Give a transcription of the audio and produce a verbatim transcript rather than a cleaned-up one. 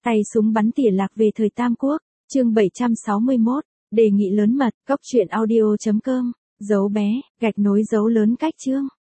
Tay súng bắn tỉa lạc về thời Tam Quốc, chương bảy trăm sáu mươi mốt, đề nghị lớn mật, cốc truyện audio chấm com, dấu bé, gạch nối dấu lớn cách chương.